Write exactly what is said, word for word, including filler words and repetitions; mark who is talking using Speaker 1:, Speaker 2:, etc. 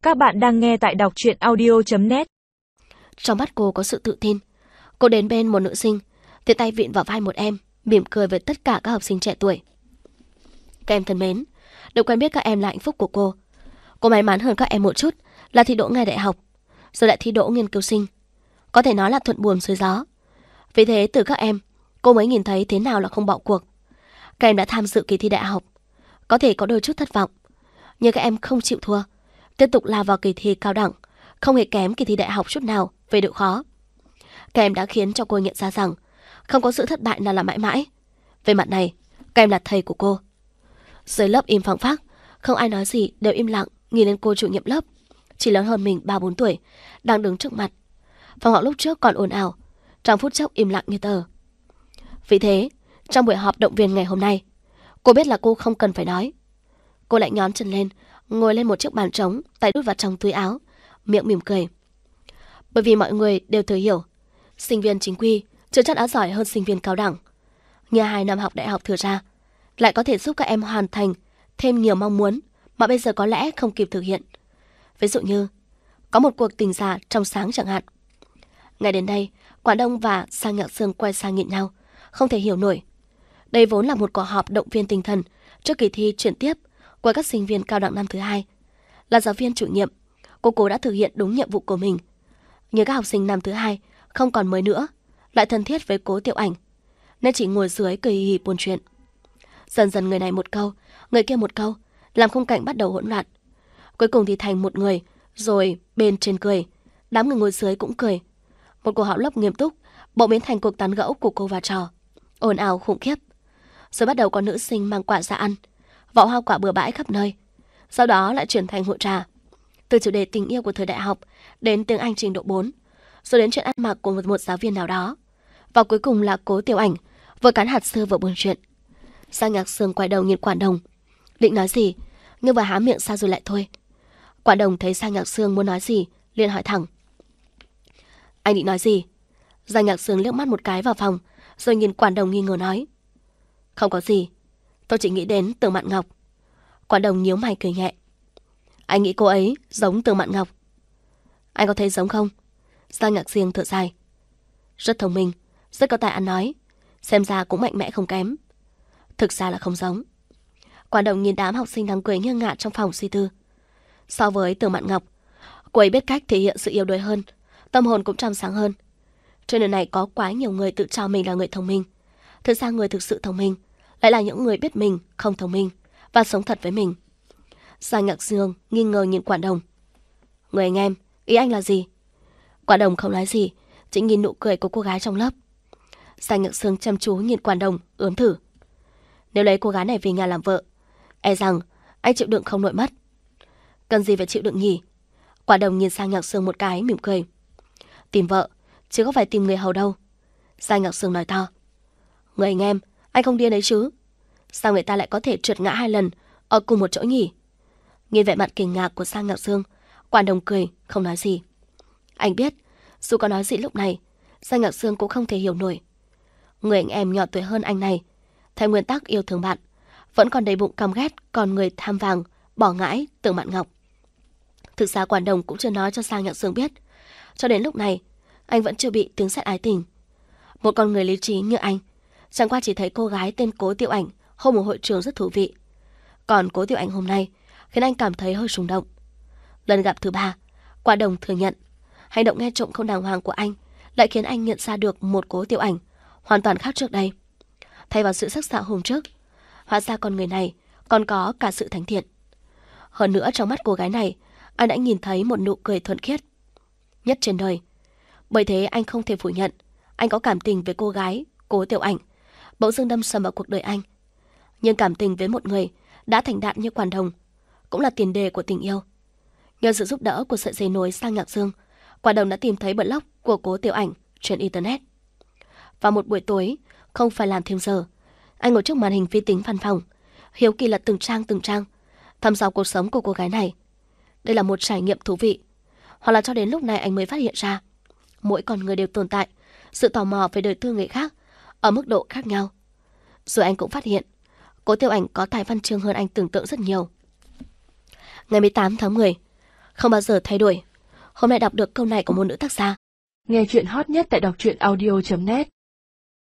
Speaker 1: Các bạn đang nghe tại đọc truyện audio chấm net.
Speaker 2: Trong mắt cô có sự tự tin. Cô đến bên một nữ sinh, thì tay vịn vào vai một em, mỉm cười với tất cả các học sinh trẻ tuổi. Các em thân mến, được quen biết các em là hạnh phúc của cô. Cô may mắn hơn các em một chút là thi đỗ ngay đại học, rồi lại thi đỗ nghiên cứu sinh. Có thể nói là thuận buồm xuôi gió. Vì thế từ các em, cô mới nhìn thấy thế nào là không bỏ cuộc. Các em đã tham dự kỳ thi đại học, có thể có đôi chút thất vọng, nhưng các em không chịu thua, tiếp tục lao vào kỳ thi cao đẳng, không hề kém kỳ thi đại học chút nào về độ khó. Các em đã khiến cho cô nhận ra rằng không có sự thất bại nào là mãi mãi. Về mặt này, các em là thầy của cô. Dưới lớp im phăng phắc, không ai nói gì, đều im lặng nhìn lên cô chủ nhiệm lớp, chỉ lớn hơn mình ba bốn tuổi, đang đứng trước mặt. Phòng học lúc trước còn ồn ào, trong phút chốc im lặng như tờ. Vì thế, trong buổi họp động viên ngày hôm nay, cô biết là cô không cần phải nói. Cô lại nhón chân lên, ngồi lên một chiếc bàn trống, tay đút vào trong túi áo, miệng mỉm cười. Bởi vì mọi người đều thừa hiểu, sinh viên chính quy chưa chắc đã giỏi hơn sinh viên cao đẳng. Như hai năm học đại học thừa ra, lại có thể giúp các em hoàn thành thêm nhiều mong muốn mà bây giờ có lẽ không kịp thực hiện. Ví dụ như, có một cuộc tình giả trong sáng chẳng hạn. Ngày đến đây, Quảng Đông và Sang Nhạc Sương quay sang nhìn nhau, không thể hiểu nổi. Đây vốn là một cuộc họp động viên tinh thần trước kỳ thi chuyển tiếp của các sinh viên cao đẳng năm thứ hai. Là giáo viên chủ nhiệm, cô cố đã thực hiện đúng nhiệm vụ của mình. Nhưng các học sinh năm thứ hai không còn mới nữa, lại thân thiết với Cố Tiểu Ảnh, nên chỉ ngồi dưới cười hì hì buôn chuyện. Dần dần người này một câu, người kia một câu, làm khung cảnh bắt đầu hỗn loạn. Cuối cùng thì thành một người, rồi bên trên cười, đám người ngồi dưới cũng cười. Một cuộc họp lớp nghiêm túc bỗng biến thành cuộc tán gẫu của cô và trò, ồn ào khủng khiếp. Rồi bắt đầu có nữ sinh mang quả ra ăn, vỏ hoa quả bừa bãi khắp nơi. Sau đó lại chuyển thành hội trà, từ chủ đề tình yêu của thời đại học đến tiếng Anh trình độ bốn, rồi đến chuyện ăn mặc của một, một giáo viên nào đó. Và cuối cùng là Cố Tiểu Ảnh vừa cắn hạt xưa vừa buôn chuyện. Sang Nhạc Sương quay đầu nhìn Quản Đồng, định nói gì nhưng vừa há miệng ra rồi lại thôi. Quản Đồng thấy Sang Nhạc Sương muốn nói gì liền hỏi thẳng: Anh định nói gì? Sang Nhạc Sương liếc mắt một cái vào phòng, rồi nhìn Quản Đồng nghi ngờ nói: Không có gì, tôi chỉ nghĩ đến Tường Mạn Ngọc. Quản Đồng nhíu mày cười nhẹ: Anh nghĩ cô ấy giống Tường Mạn Ngọc? Anh có thấy giống không? Sang Nhạc Sương thở dài: Rất thông minh, rất có tài ăn nói, xem ra cũng mạnh mẽ không kém. Thực ra là không giống. Quản Đồng nhìn đám học sinh đang cười nghiêng ngả trong phòng suy tư. So với Tường Mạn Ngọc, cô ấy biết cách thể hiện sự yếu đuối hơn, tâm hồn cũng trong sáng hơn. Trên đời này có quá nhiều người tự cho mình là người thông minh. Thực ra người thực sự thông minh lại là những người biết mình không thông minh và sống thật với mình. Sang Nhạc Sương nghi ngờ nhìn Quản Đồng: Người anh em, ý anh là gì? Quản Đồng không nói gì, chỉ nhìn nụ cười của cô gái trong lớp. Sang Nhạc Sương chăm chú nhìn Quản Đồng, ướm thử: Nếu lấy cô gái này về nhà làm vợ, e rằng anh chịu đựng không nổi mất. Cần gì phải chịu đựng nhỉ? Quản Đồng nhìn Sang Nhạc Sương một cái mỉm cười: Tìm vợ, chứ không phải tìm người hầu đâu. Sang Nhạc Sương nói to: Người anh em, anh không điên đấy chứ? Sao người ta lại có thể trượt ngã hai lần ở cùng một chỗ nhỉ? Nhìn vẻ mặt kinh ngạc của Sang Nhạc Sương, Quản Đồng cười, không nói gì. Anh biết, dù có nói gì lúc này, Sang Nhạc Sương cũng không thể hiểu nổi. Người anh em nhỏ tuổi hơn anh này, theo nguyên tắc yêu thương bạn, vẫn còn đầy bụng căm ghét còn người tham vàng, bỏ ngãi Tường Mạn Ngọc. Thực ra Quản Đồng cũng chưa nói cho Sang Nhạc Sương biết, cho đến lúc này, anh vẫn chưa bị tiếng sét ái tình. Một con người lý trí như anh, chẳng qua chỉ thấy cô gái tên Cố Tiểu Ảnh hôm một hội trường rất thú vị. Còn Cố Tiểu Ảnh hôm nay khiến anh cảm thấy hơi xung động. Lần gặp thứ ba, Quản Đồng thừa nhận hành động nghe trộm không đàng hoàng của anh lại khiến anh nhận ra được một Cố Tiểu Ảnh hoàn toàn khác trước đây. Thay vào sự sắc sảo hôm trước, hóa ra con người này còn có cả sự thánh thiện. Hơn nữa trong mắt cô gái này, anh đã nhìn thấy một nụ cười thuần khiết nhất trên đời. Bởi thế anh không thể phủ nhận anh có cảm tình với cô gái Cố Tiểu Ảnh bỗng dưng đâm sầm vào cuộc đời anh. Nhưng cảm tình với một người đã thành đạn như Quản Đồng cũng là tiền đề của tình yêu. Nhờ sự giúp đỡ của sợi dây nối Sang Nhạc Sương, Quản Đồng đã tìm thấy blog của Cố Tiểu Ảnh trên internet. Vào một buổi tối, không phải làm thêm giờ, anh ngồi trước màn hình vi tính văn phòng, hiếu kỳ lật từng trang từng trang, thăm dò cuộc sống của cô gái này. Đây là một trải nghiệm thú vị, hoặc là cho đến lúc này anh mới phát hiện ra, mỗi con người đều tồn tại sự tò mò về đời tư người khác ở mức độ khác nhau. Rồi anh cũng phát hiện, Cố Tiểu Ảnh có tài văn chương hơn anh tưởng tượng rất nhiều. Ngày mười tám tháng mười, không bao giờ thay đổi. Hôm nay đọc được câu này của một nữ tác gia.
Speaker 1: Nghe chuyện hot nhất tại đọc truyện audio chấm net.